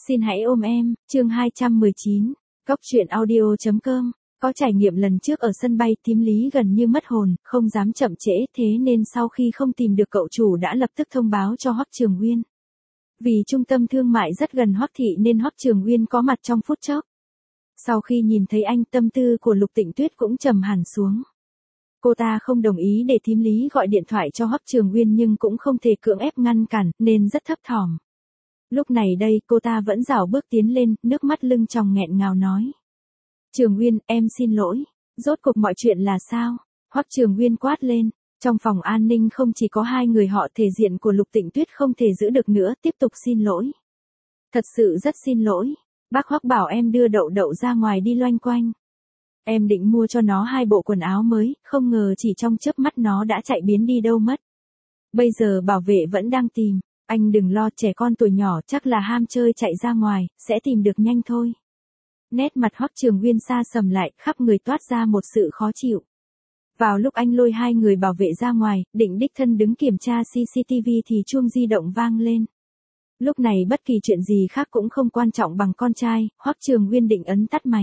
Xin hãy ôm em, chương 219, Cóc truyện audio.com. Có trải nghiệm lần trước ở sân bay, Tím Lý gần như mất hồn, không dám chậm trễ, thế nên sau khi không tìm được cậu chủ đã lập tức thông báo cho Hoắc Trường Uyên. Vì trung tâm thương mại rất gần Hoắc thị nên Hoắc Trường Uyên có mặt trong phút chốc. Sau khi nhìn thấy anh, tâm tư của Lục Tịnh Tuyết cũng trầm hẳn xuống. Cô ta không đồng ý để Tím Lý gọi điện thoại cho Hoắc Trường Uyên nhưng cũng không thể cưỡng ép ngăn cản, nên rất thấp thỏm. Lúc này đây, cô ta vẫn rảo bước tiến lên, nước mắt lưng tròng nghẹn ngào nói. Trường Uyên, em xin lỗi. Rốt cuộc mọi chuyện là sao? Hoắc Trường Uyên quát lên. Trong phòng an ninh không chỉ có hai người họ, thể diện của Lục Tịnh Tuyết không thể giữ được nữa, tiếp tục xin lỗi. Thật sự rất xin lỗi. Bác Hoắc bảo em đưa Đậu Đậu ra ngoài đi loanh quanh. Em định mua cho nó 2 bộ quần áo mới, không ngờ chỉ trong chớp mắt nó đã chạy biến đi đâu mất. Bây giờ bảo vệ vẫn đang tìm. Anh đừng lo, trẻ con tuổi nhỏ chắc là ham chơi chạy ra ngoài, sẽ tìm được nhanh thôi. Nét mặt Hoắc Trường Uyên xa sầm lại, khắp người toát ra một sự khó chịu. Vào lúc anh lôi hai người bảo vệ ra ngoài, định đích thân đứng kiểm tra CCTV thì chuông di động vang lên. Lúc này bất kỳ chuyện gì khác cũng không quan trọng bằng con trai, Hoắc Trường Uyên định ấn tắt máy.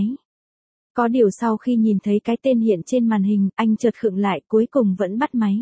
Có điều sau khi nhìn thấy cái tên hiện trên màn hình, anh chợt khựng lại, cuối cùng vẫn bắt máy.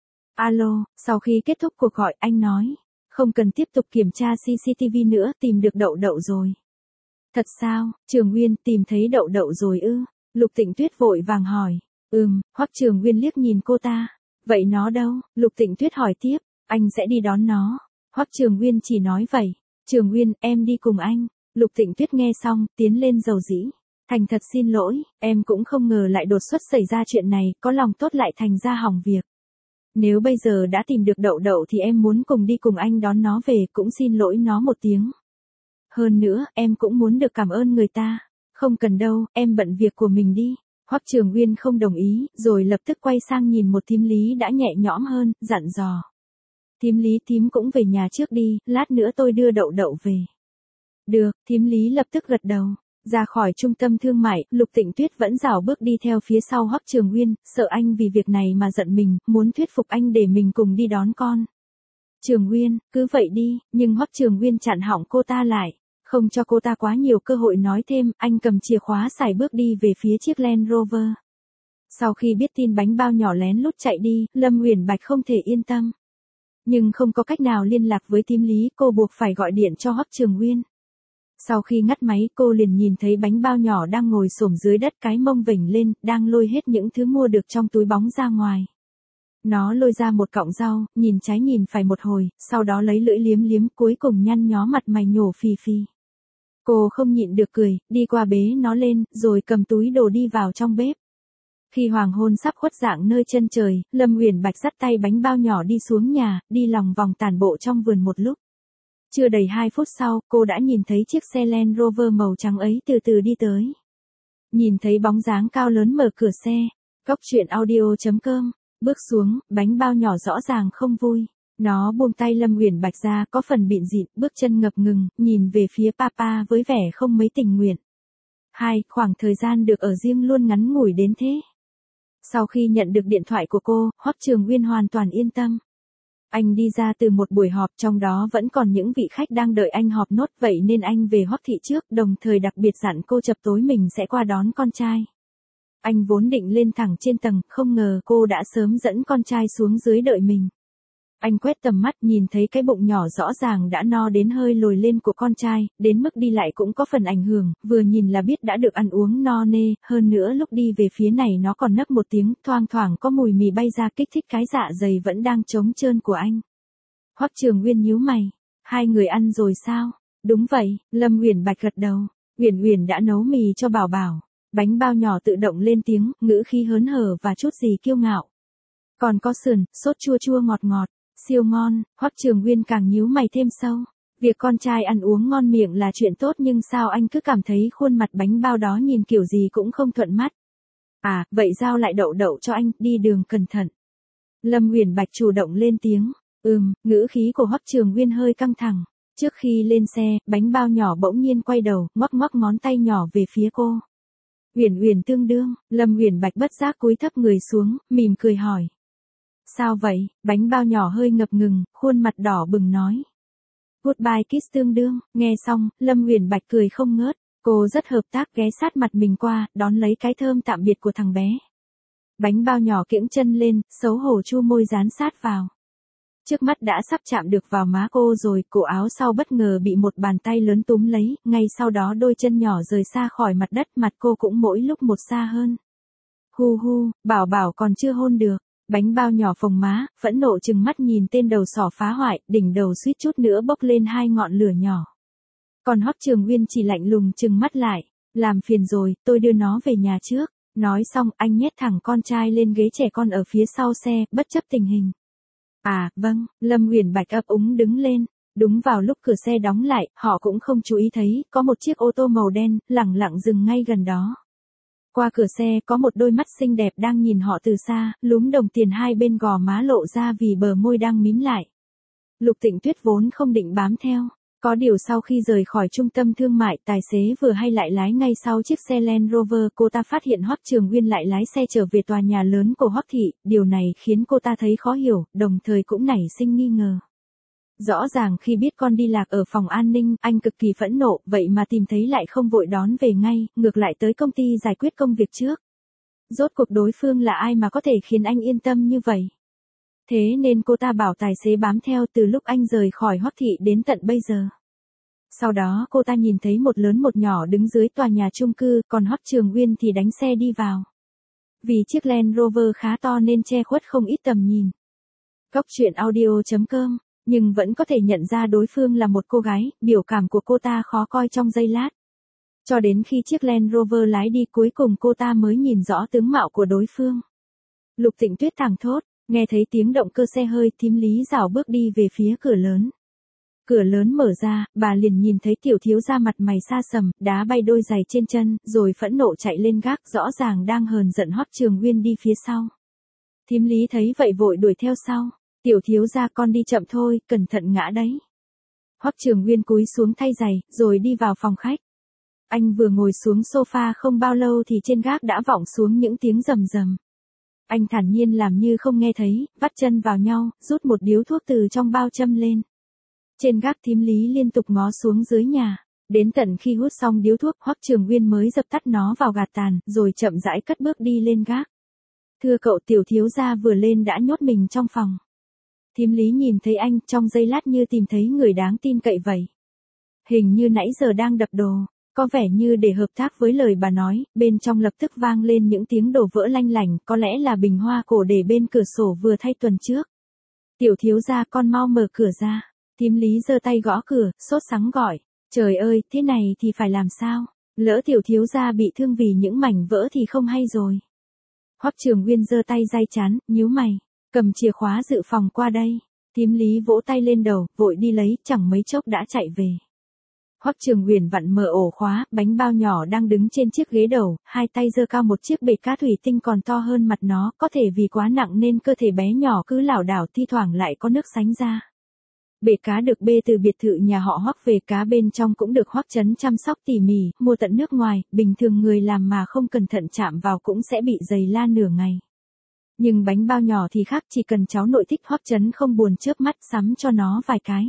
Alo, sau khi kết thúc cuộc gọi, anh nói. Không cần tiếp tục kiểm tra CCTV nữa, tìm được Đậu Đậu rồi. Thật sao, Trường Uyên, tìm thấy Đậu Đậu rồi ư? Lục Tịnh Tuyết vội vàng hỏi. Hoắc Trường Uyên liếc nhìn cô ta. Vậy nó đâu? Lục Tịnh Tuyết hỏi tiếp. Anh sẽ đi đón nó. Hoắc Trường Uyên chỉ nói vậy. Trường Uyên, em đi cùng anh. Lục Tịnh Tuyết nghe xong, tiến lên dầu dĩ. Thành thật xin lỗi, em cũng không ngờ lại đột xuất xảy ra chuyện này, có lòng tốt lại thành ra hỏng việc. Nếu bây giờ đã tìm được Đậu Đậu thì em muốn cùng đi cùng anh đón nó về, cũng xin lỗi nó một tiếng. Hơn nữa, em cũng muốn được cảm ơn người ta. Không cần đâu, em bận việc của mình đi. Hoắc Trường Uyên không đồng ý, rồi lập tức quay sang nhìn một Thím Lý đã nhẹ nhõm hơn, dặn dò. Thím Lý, thím cũng về nhà trước đi, lát nữa tôi đưa Đậu Đậu về. Được, Thím Lý lập tức gật đầu. Ra khỏi trung tâm thương mại, Lục Tịnh Tuyết vẫn rảo bước đi theo phía sau Hoắc Trường Uyên, sợ anh vì việc này mà giận mình, muốn thuyết phục anh để mình cùng đi đón con. Trường Uyên, cứ vậy đi, nhưng Hoắc Trường Uyên chặn họng cô ta lại, không cho cô ta quá nhiều cơ hội nói thêm, anh cầm chìa khóa sải bước đi về phía chiếc Land Rover. Sau khi biết tin bánh bao nhỏ lén lút chạy đi, Lâm Uyển Bạch không thể yên tâm. Nhưng không có cách nào liên lạc với Tím Lý, cô buộc phải gọi điện cho Hoắc Trường Uyên. Sau khi ngắt máy, cô liền nhìn thấy bánh bao nhỏ đang ngồi xổm dưới đất, cái mông vểnh lên, đang lôi hết những thứ mua được trong túi bóng ra ngoài. Nó lôi ra một cọng rau, nhìn trái nhìn phải một hồi, sau đó lấy lưỡi liếm liếm, cuối cùng nhăn nhó mặt mày nhổ phì phì. Cô không nhịn được cười, đi qua bế nó lên, rồi cầm túi đồ đi vào trong bếp. Khi hoàng hôn sắp khuất dạng nơi chân trời, Lâm Uyển Bạch dắt tay bánh bao nhỏ đi xuống nhà, đi lòng vòng tản bộ trong vườn một lúc. Chưa đầy 2 phút sau, cô đã nhìn thấy chiếc xe Land Rover màu trắng ấy từ từ đi tới. Nhìn thấy bóng dáng cao lớn mở cửa xe, Cóc truyện audio.com, bước xuống, bánh bao nhỏ rõ ràng không vui. Nó buông tay Lâm Uyển Bạch ra, có phần bịn rịn, bước chân ngập ngừng, nhìn về phía papa với vẻ không mấy tình nguyện. Khoảng thời gian được ở riêng luôn ngắn ngủi đến thế. Sau khi nhận được điện thoại của cô, Hoắc Trường Uyên hoàn toàn yên tâm. Anh đi ra từ một buổi họp, trong đó vẫn còn những vị khách đang đợi anh họp nốt, vậy nên anh về Hoắc thị trước, đồng thời đặc biệt dặn cô chập tối mình sẽ qua đón con trai. Anh vốn định lên thẳng trên tầng, không ngờ cô đã sớm dẫn con trai xuống dưới đợi mình. Anh quét tầm mắt, nhìn thấy cái bụng nhỏ rõ ràng đã no đến hơi lồi lên của con trai, đến mức đi lại cũng có phần ảnh hưởng, vừa nhìn là biết đã được ăn uống no nê, hơn nữa lúc đi về phía này nó còn nấc một tiếng, thoang thoảng có mùi mì bay ra kích thích cái dạ dày vẫn đang trống trơn của anh. Hoắc Trường Uyên nhíu mày, hai người ăn rồi sao? Đúng vậy, Lâm Uyển Bạch gật đầu, Uyển đã nấu mì cho Bảo Bảo. Bánh bao nhỏ tự động lên tiếng, ngữ khí hớn hở và chút gì kiêu ngạo. Còn có sườn, sốt chua chua ngọt ngọt. Siêu ngon. Hoắc Trường Uyên càng nhíu mày thêm sâu. Việc con trai ăn uống ngon miệng là chuyện tốt, nhưng sao anh cứ cảm thấy khuôn mặt bánh bao đó nhìn kiểu gì cũng không thuận mắt. Vậy giao lại Đậu Đậu cho anh, đi đường cẩn thận. Lâm Uyển Bạch chủ động lên tiếng. Ngữ khí của Hoắc Trường Uyên hơi căng thẳng. Trước khi lên xe, bánh bao nhỏ bỗng nhiên quay đầu, ngoắc ngoắc ngón tay nhỏ về phía cô. Uyển tương đương. Lâm Uyển Bạch bất giác cúi thấp người xuống, mỉm cười hỏi. Sao vậy? Bánh bao nhỏ hơi ngập ngừng, khuôn mặt đỏ bừng nói. Goodbye kiss tương đương, nghe xong, Lâm Huyền Bạch cười không ngớt, cô rất hợp tác ghé sát mặt mình qua, đón lấy cái thơm tạm biệt của thằng bé. Bánh bao nhỏ kiễng chân lên, xấu hổ chu môi dán sát vào. Trước mắt đã sắp chạm được vào má cô rồi, cổ áo sau bất ngờ bị một bàn tay lớn túm lấy, ngay sau đó đôi chân nhỏ rời xa khỏi mặt đất, mặt cô cũng mỗi lúc một xa hơn. Hu hu, bảo bảo còn chưa hôn được. Bánh bao nhỏ phồng má, phẫn nộ trừng mắt nhìn tên đầu sỏ phá hoại, đỉnh đầu suýt chút nữa bốc lên 2 ngọn lửa nhỏ. Còn Hoắc Trường Uyên chỉ lạnh lùng trừng mắt lại, làm phiền rồi, tôi đưa nó về nhà trước. Nói xong, anh nhét thẳng con trai lên ghế trẻ con ở phía sau xe, bất chấp tình hình. À, vâng, Lâm Huyền Bạch ấp úng đứng lên. Đúng vào lúc cửa xe đóng lại, họ cũng không chú ý thấy, có một chiếc ô tô màu đen, lẳng lặng dừng ngay gần đó. Qua cửa xe có một đôi mắt xinh đẹp đang nhìn họ từ xa, lúm đồng tiền hai bên gò má lộ ra vì bờ môi đang mím lại. Lục Tịnh Tuyết vốn không định bám theo. Có điều sau khi rời khỏi trung tâm thương mại, tài xế vừa hay lại lái ngay sau chiếc xe Land Rover, cô ta phát hiện Hoắc Trường Uyên lại lái xe trở về tòa nhà lớn của Hoắc thị, điều này khiến cô ta thấy khó hiểu, đồng thời cũng nảy sinh nghi ngờ. Rõ ràng khi biết con đi lạc ở phòng an ninh, anh cực kỳ phẫn nộ, vậy mà tìm thấy lại không vội đón về ngay, ngược lại tới công ty giải quyết công việc trước. Rốt cuộc đối phương là ai mà có thể khiến anh yên tâm như vậy? Thế nên cô ta bảo tài xế bám theo từ lúc anh rời khỏi Hoắc thị đến tận bây giờ. Sau đó cô ta nhìn thấy một lớn một nhỏ đứng dưới tòa nhà chung cư, còn Hoắc Trường Uyên thì đánh xe đi vào. Vì chiếc Land Rover khá to nên che khuất không ít tầm nhìn. Góc truyện audio.com, nhưng vẫn có thể nhận ra đối phương là một cô gái, biểu cảm của cô ta khó coi trong giây lát. Cho đến khi chiếc Land Rover lái đi cuối cùng cô ta mới nhìn rõ tướng mạo của đối phương. Lục Tịnh Tuyết thảng thốt, nghe thấy tiếng động cơ xe hơi, thím Lý rảo bước đi về phía cửa lớn. Cửa lớn mở ra, bà liền nhìn thấy tiểu thiếu gia mặt mày xa sầm, đá bay đôi giày trên chân, rồi phẫn nộ chạy lên gác, rõ ràng đang hờn giận Hoắc Trường Uyên đi phía sau. Thím Lý thấy vậy vội đuổi theo sau. Tiểu thiếu gia con đi chậm thôi, cẩn thận ngã đấy. Hoắc Trường Uyên cúi xuống thay giày, rồi đi vào phòng khách. Anh vừa ngồi xuống sofa không bao lâu thì trên gác đã vọng xuống những tiếng rầm rầm. Anh thản nhiên làm như không nghe thấy, vắt chân vào nhau, rút một điếu thuốc từ trong bao châm lên. Trên gác thím Lý liên tục ngó xuống dưới nhà, đến tận khi hút xong điếu thuốc, Hoắc Trường Uyên mới dập tắt nó vào gạt tàn, rồi chậm rãi cất bước đi lên gác. Thưa cậu, tiểu thiếu gia vừa lên đã nhốt mình trong phòng. Thím Lý nhìn thấy anh, trong giây lát như tìm thấy người đáng tin cậy vậy. Hình như nãy giờ đang đập đồ, có vẻ như để hợp tác với lời bà nói, bên trong lập tức vang lên những tiếng đổ vỡ lanh lảnh, có lẽ là bình hoa cổ để bên cửa sổ vừa thay tuần trước. Tiểu thiếu gia con mau mở cửa ra. Thím Lý giơ tay gõ cửa, sốt sắng gọi. Trời ơi, thế này thì phải làm sao? Lỡ tiểu thiếu gia bị thương vì những mảnh vỡ thì không hay rồi. Hoắc Trường Uyên giơ tay day chán, nhíu mày. Cầm chìa khóa dự phòng qua đây. Thím Lý vỗ tay lên đầu, vội đi lấy, chẳng mấy chốc đã chạy về. Hoắc Trường Uyên vặn mở ổ khóa, bánh bao nhỏ đang đứng trên chiếc ghế đầu, hai tay giơ cao một chiếc bể cá thủy tinh còn to hơn mặt nó, có thể vì quá nặng nên cơ thể bé nhỏ cứ lảo đảo, thi thoảng lại có nước sánh ra. Bể cá được bê từ biệt thự nhà họ Hoắc về, cá bên trong cũng được Hoắc Trấn chăm sóc tỉ mỉ, mua tận nước ngoài, bình thường người làm mà không cẩn thận chạm vào cũng sẽ bị dày la nửa ngày. Nhưng bánh bao nhỏ thì khác, chỉ cần cháu nội thích Hoắc Trấn không buồn chớp mắt sắm cho nó vài cái.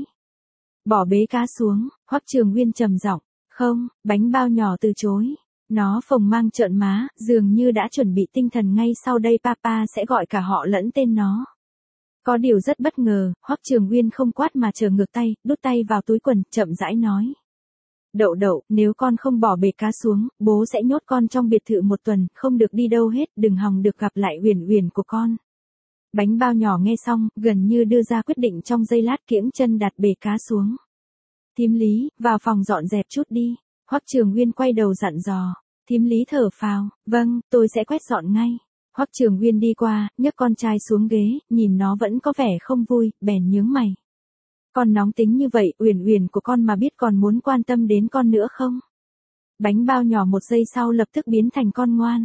Bỏ bế cá xuống, Hoắc Trường Uyên trầm giọng, không, bánh bao nhỏ từ chối. Nó phồng mang trợn má, dường như đã chuẩn bị tinh thần ngay sau đây papa sẽ gọi cả họ lẫn tên nó. Có điều rất bất ngờ, Hoắc Trường Uyên không quát mà trở ngược tay, đút tay vào túi quần, chậm rãi nói. Đậu đậu, nếu con không bỏ bể cá xuống, bố sẽ nhốt con trong biệt thự 1 tuần, không được đi đâu hết, đừng hòng được gặp lại Uyển Uyển của con. Bánh bao nhỏ nghe xong, gần như đưa ra quyết định trong giây lát, kiễng chân đặt bể cá xuống. Thím Lý, vào phòng dọn dẹp chút đi. Hoắc Trường Uyên quay đầu dặn dò. Thím Lý thở phào, vâng, tôi sẽ quét dọn ngay. Hoắc Trường Uyên đi qua, nhấc con trai xuống ghế, nhìn nó vẫn có vẻ không vui, bèn nhướng mày. Con nóng tính như vậy, Uyển Uyển của con mà biết còn muốn quan tâm đến con nữa không? Bánh bao nhỏ một giây sau lập tức biến thành con ngoan.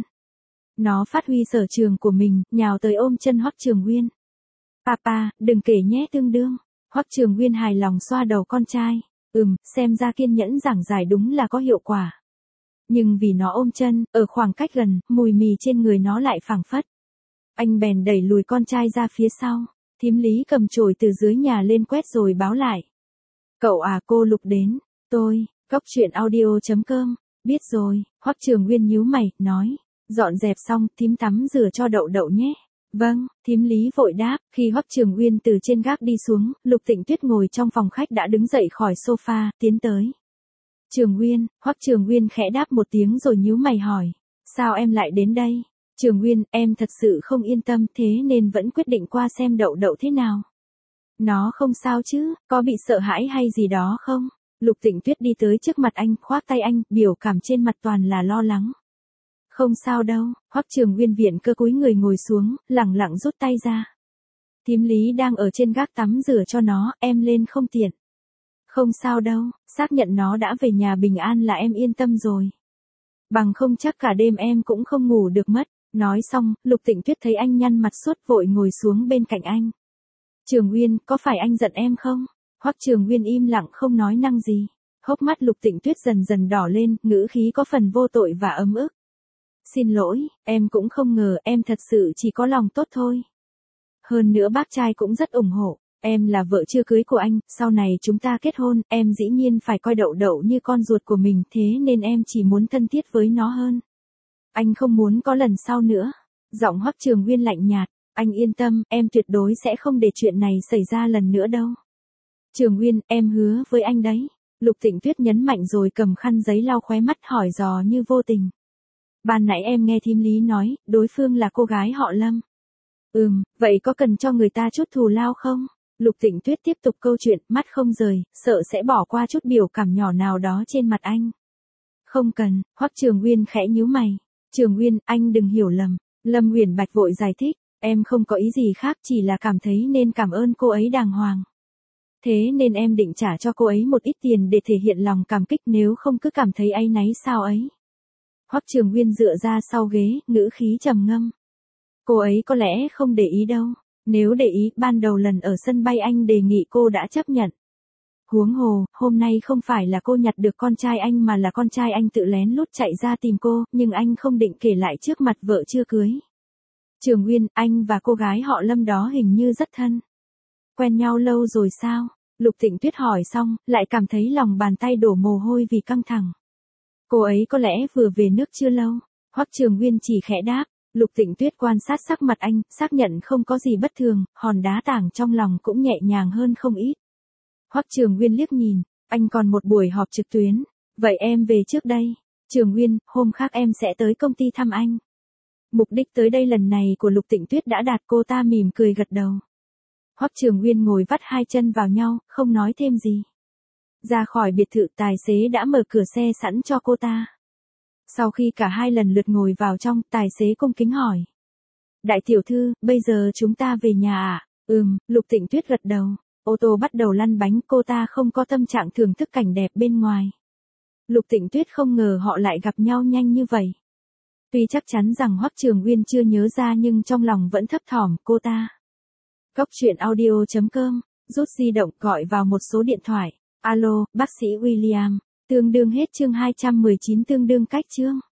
Nó phát huy sở trường của mình, nhào tới ôm chân Hoắc Trường Uyên. Papa, đừng kể nhé tương đương. Hoắc Trường Uyên hài lòng xoa đầu con trai. Xem ra kiên nhẫn giảng giải đúng là có hiệu quả. Nhưng vì nó ôm chân, ở khoảng cách gần, mùi mì trên người nó lại phảng phất. Anh bèn đẩy lùi con trai ra phía sau. Thím Lý cầm chổi từ dưới nhà lên quét rồi báo lại. Cậu à, cô Lục đến. Tôi, Cóc truyện audio.com. Biết rồi, Hoắc Trường Nguyên nhíu mày, nói. Dọn dẹp xong, thím tắm rửa cho Đậu Đậu nhé. Vâng, thím Lý vội đáp. Khi Hoắc Trường Nguyên từ trên gác đi xuống, Lục Tịnh Tuyết ngồi trong phòng khách đã đứng dậy khỏi sofa, tiến tới. Trường Nguyên, Hoắc Trường Nguyên khẽ đáp một tiếng rồi nhíu mày hỏi. Sao em lại đến đây? Trường Nguyên, em thật sự không yên tâm thế nên vẫn quyết định qua xem Đậu Đậu thế nào. Nó không sao chứ, có bị sợ hãi hay gì đó không? Lục Tịnh Tuyết đi tới trước mặt anh, khoác tay anh, biểu cảm trên mặt toàn là lo lắng. Không sao đâu, Hoắc Trường Nguyên viện cơ cúi người ngồi xuống, lẳng lặng rút tay ra. Thím Lý đang ở trên gác tắm rửa cho nó, em lên không tiện. Không sao đâu, xác nhận nó đã về nhà bình an là em yên tâm rồi. Bằng không chắc cả đêm em cũng không ngủ được mất. Nói xong, Lục Tịnh Tuyết thấy anh nhăn mặt sốt vội ngồi xuống bên cạnh anh. Trường Nguyên, có phải anh giận em không? Hoắc Trường Nguyên im lặng không nói năng gì. Hốc mắt Lục Tịnh Tuyết dần dần đỏ lên, ngữ khí có phần vô tội và ấm ức. Xin lỗi, em cũng không ngờ, em thật sự chỉ có lòng tốt thôi. Hơn nữa bác trai cũng rất ủng hộ. Em là vợ chưa cưới của anh, sau này chúng ta kết hôn, em dĩ nhiên phải coi Đậu Đậu như con ruột của mình, thế nên em chỉ muốn thân thiết với nó hơn. Anh không muốn có lần sau nữa. Giọng Hoắc Trường Nguyên lạnh nhạt. Anh yên tâm, em tuyệt đối sẽ không để chuyện này xảy ra lần nữa đâu. Trường Nguyên, em hứa với anh đấy. Lục Tịnh Tuyết nhấn mạnh rồi cầm khăn giấy lau khóe mắt hỏi dò như vô tình. Ban nãy em nghe thím Lý nói, đối phương là cô gái họ Lâm. Vậy có cần cho người ta chút thù lao không? Lục Tịnh Tuyết tiếp tục câu chuyện, mắt không rời, sợ sẽ bỏ qua chút biểu cảm nhỏ nào đó trên mặt anh. Không cần, Hoắc Trường Nguyên khẽ nhíu mày. Trường Nguyên, anh đừng hiểu lầm. Lâm Uyển Bạch vội giải thích, em không có ý gì khác, chỉ là cảm thấy nên cảm ơn cô ấy đàng hoàng. Thế nên em định trả cho cô ấy một ít tiền để thể hiện lòng cảm kích, nếu không cứ cảm thấy áy náy sao ấy. Hoắc Trường Nguyên dựa ra sau ghế, ngữ khí trầm ngâm. Cô ấy có lẽ không để ý đâu. Nếu để ý, ban đầu lần ở sân bay anh đề nghị cô đã chấp nhận. Huống hồ, hôm nay không phải là cô nhặt được con trai anh mà là con trai anh tự lén lút chạy ra tìm cô, nhưng anh không định kể lại trước mặt vợ chưa cưới. Trường Nguyên, anh và cô gái họ Lâm đó hình như rất thân. Quen nhau lâu rồi sao? Lục Tịnh Tuyết hỏi xong, lại cảm thấy lòng bàn tay đổ mồ hôi vì căng thẳng. Cô ấy có lẽ vừa về nước chưa lâu. Hoắc Trường Nguyên chỉ khẽ đáp. Lục Tịnh Tuyết quan sát sắc mặt anh, xác nhận không có gì bất thường, hòn đá tảng trong lòng cũng nhẹ nhàng hơn không ít. Hoắc Trường Nguyên liếc nhìn, anh còn một buổi họp trực tuyến. Vậy em về trước đây. Trường Nguyên, hôm khác em sẽ tới công ty thăm anh. Mục đích tới đây lần này của Lục Tịnh Tuyết đã đạt, cô ta mỉm cười gật đầu. Hoắc Trường Nguyên ngồi vắt hai chân vào nhau, không nói thêm gì. Ra khỏi biệt thự, tài xế đã mở cửa xe sẵn cho cô ta. Sau khi cả hai lần lượt ngồi vào trong, tài xế cung kính hỏi. Đại tiểu thư, bây giờ chúng ta về nhà à? Lục Tịnh Tuyết gật đầu. Ô tô bắt đầu lăn bánh, cô ta không có tâm trạng thưởng thức cảnh đẹp bên ngoài. Lục Tịnh Tuyết không ngờ họ lại gặp nhau nhanh như vậy. Tuy chắc chắn rằng Hoắc Trường Nguyên chưa nhớ ra nhưng trong lòng vẫn thấp thỏm cô ta. Cóc truyện audio.com, rút di động gọi vào một số điện thoại. Alo, bác sĩ William. Tương đương hết chương 219, tương đương cách chương.